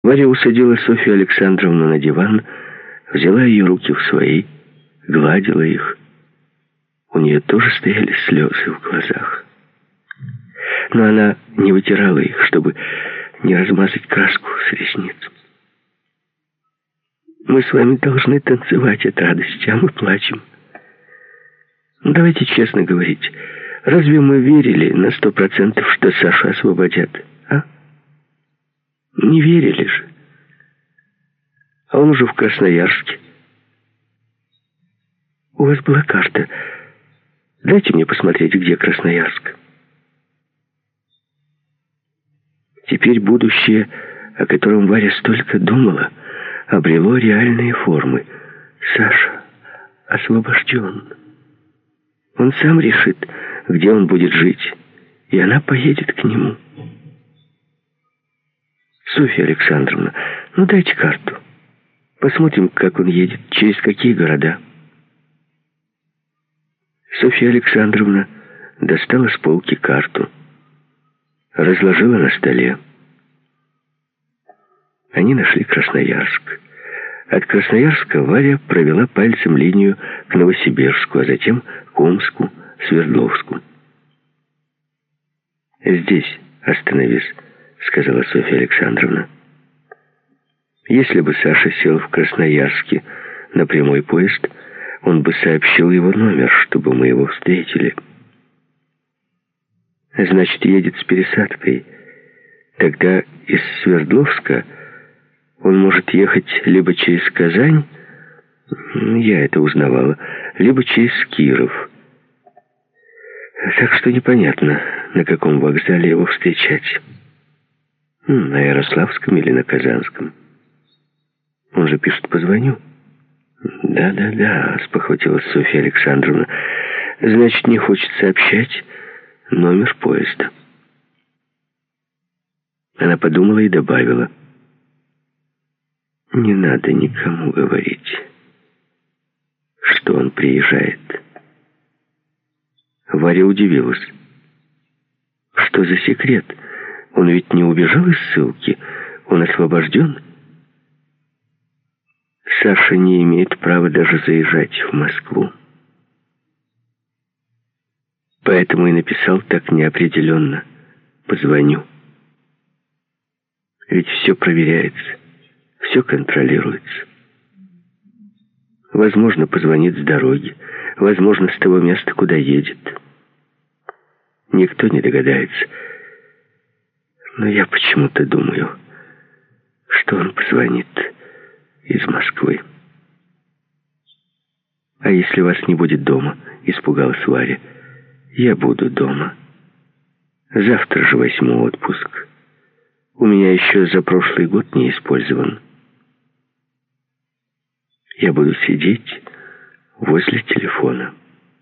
Варя усадила Софью Александровну на диван, взяла ее руки в свои, гладила их. У нее тоже стояли слезы в глазах. Но она не вытирала их, чтобы не размазать краску с ресниц. «Мы с вами должны танцевать от радости, а мы плачем. Давайте честно говорить, разве мы верили на 100%, что Сашу освободят, а? Не верили же. А он уже в Красноярске. У вас была карта. Дайте мне посмотреть, где Красноярск». Теперь будущее, о котором Варя столько думала, обрело реальные формы. Саша освобожден. Он сам решит, где он будет жить, и она поедет к нему. «Софья Александровна, ну дайте карту. Посмотрим, как он едет, через какие города». Софья Александровна достала с полки карту, разложила на столе. Они нашли Красноярск. От Красноярска Варя провела пальцем линию к Новосибирску, а затем к Омску, Свердловску. «Здесь остановись», — сказала Софья Александровна. Если бы Саша сел в Красноярске на прямой поезд, он бы сообщил его номер, чтобы мы его встретили. Значит, едет с пересадкой. Тогда из Свердловска он может ехать либо через Казань, я это узнавала, либо через Киров. Так что непонятно, на каком вокзале его встречать. На Ярославском или на Казанском. Он же пишет «позвоню». Да, спохватилась Софья Александровна. Значит, не хочет сообщать номер поезда. Она подумала и добавила: не надо никому говорить, что он приезжает. Варя удивилась. Что за секрет? Он ведь не убежал из ссылки, он освобожден. Саша не имеет права даже заезжать в Москву. Поэтому и написал так неопределенно: позвоню. Ведь все проверяется, все контролируется. Возможно, позвонит с дороги, возможно, с того места, куда едет. Никто не догадается. Но я почему-то думаю, что он позвонит из Москвы. «А если вас не будет дома?» — испугалась Варя. «Я буду дома. Завтра же возьму отпуск. У меня еще за прошлый год не использован. Я буду сидеть возле телефона.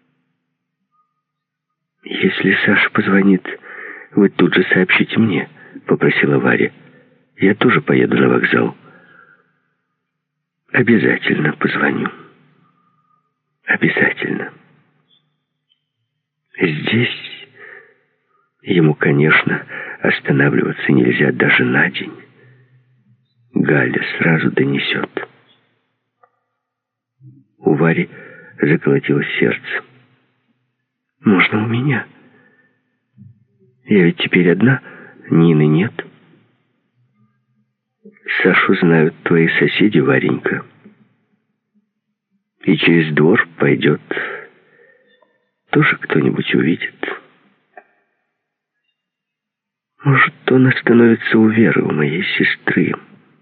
Если Саша позвонит, вы тут же сообщите мне», — попросила Варя. «Я тоже поеду на вокзал». «Обязательно позвоню. Обязательно». Здесь ему, конечно, останавливаться нельзя даже на день. Галя сразу донесет. У Вари заколотилось сердце. «Можно у меня? Я ведь теперь одна, Нины нет». «Сашу знают твои соседи, Варенька. И через двор пойдет. Тоже кто-нибудь увидит. Может, он остановится у Веры, у моей сестры.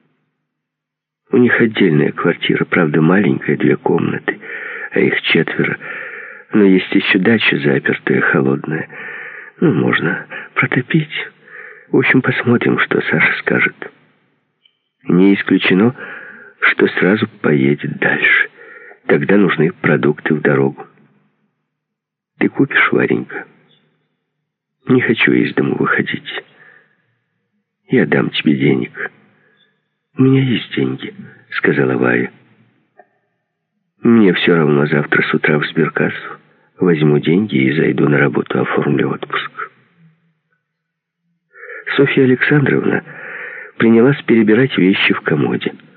У них отдельная квартира, правда, маленькая, 2 комнаты, а их 4. Но есть еще дача запертая, холодная. Можно протопить. В общем, посмотрим, что Саша скажет. Не исключено, что сразу поедет дальше. Тогда нужны продукты в дорогу. Ты купишь, Варенька? Не хочу из дому выходить. Я дам тебе денег. У меня есть деньги, сказала Варя. Мне все равно, завтра с утра в сберкассу возьму деньги и зайду на работу, оформлю отпуск. Софья Александровна принялась перебирать вещи в комоде.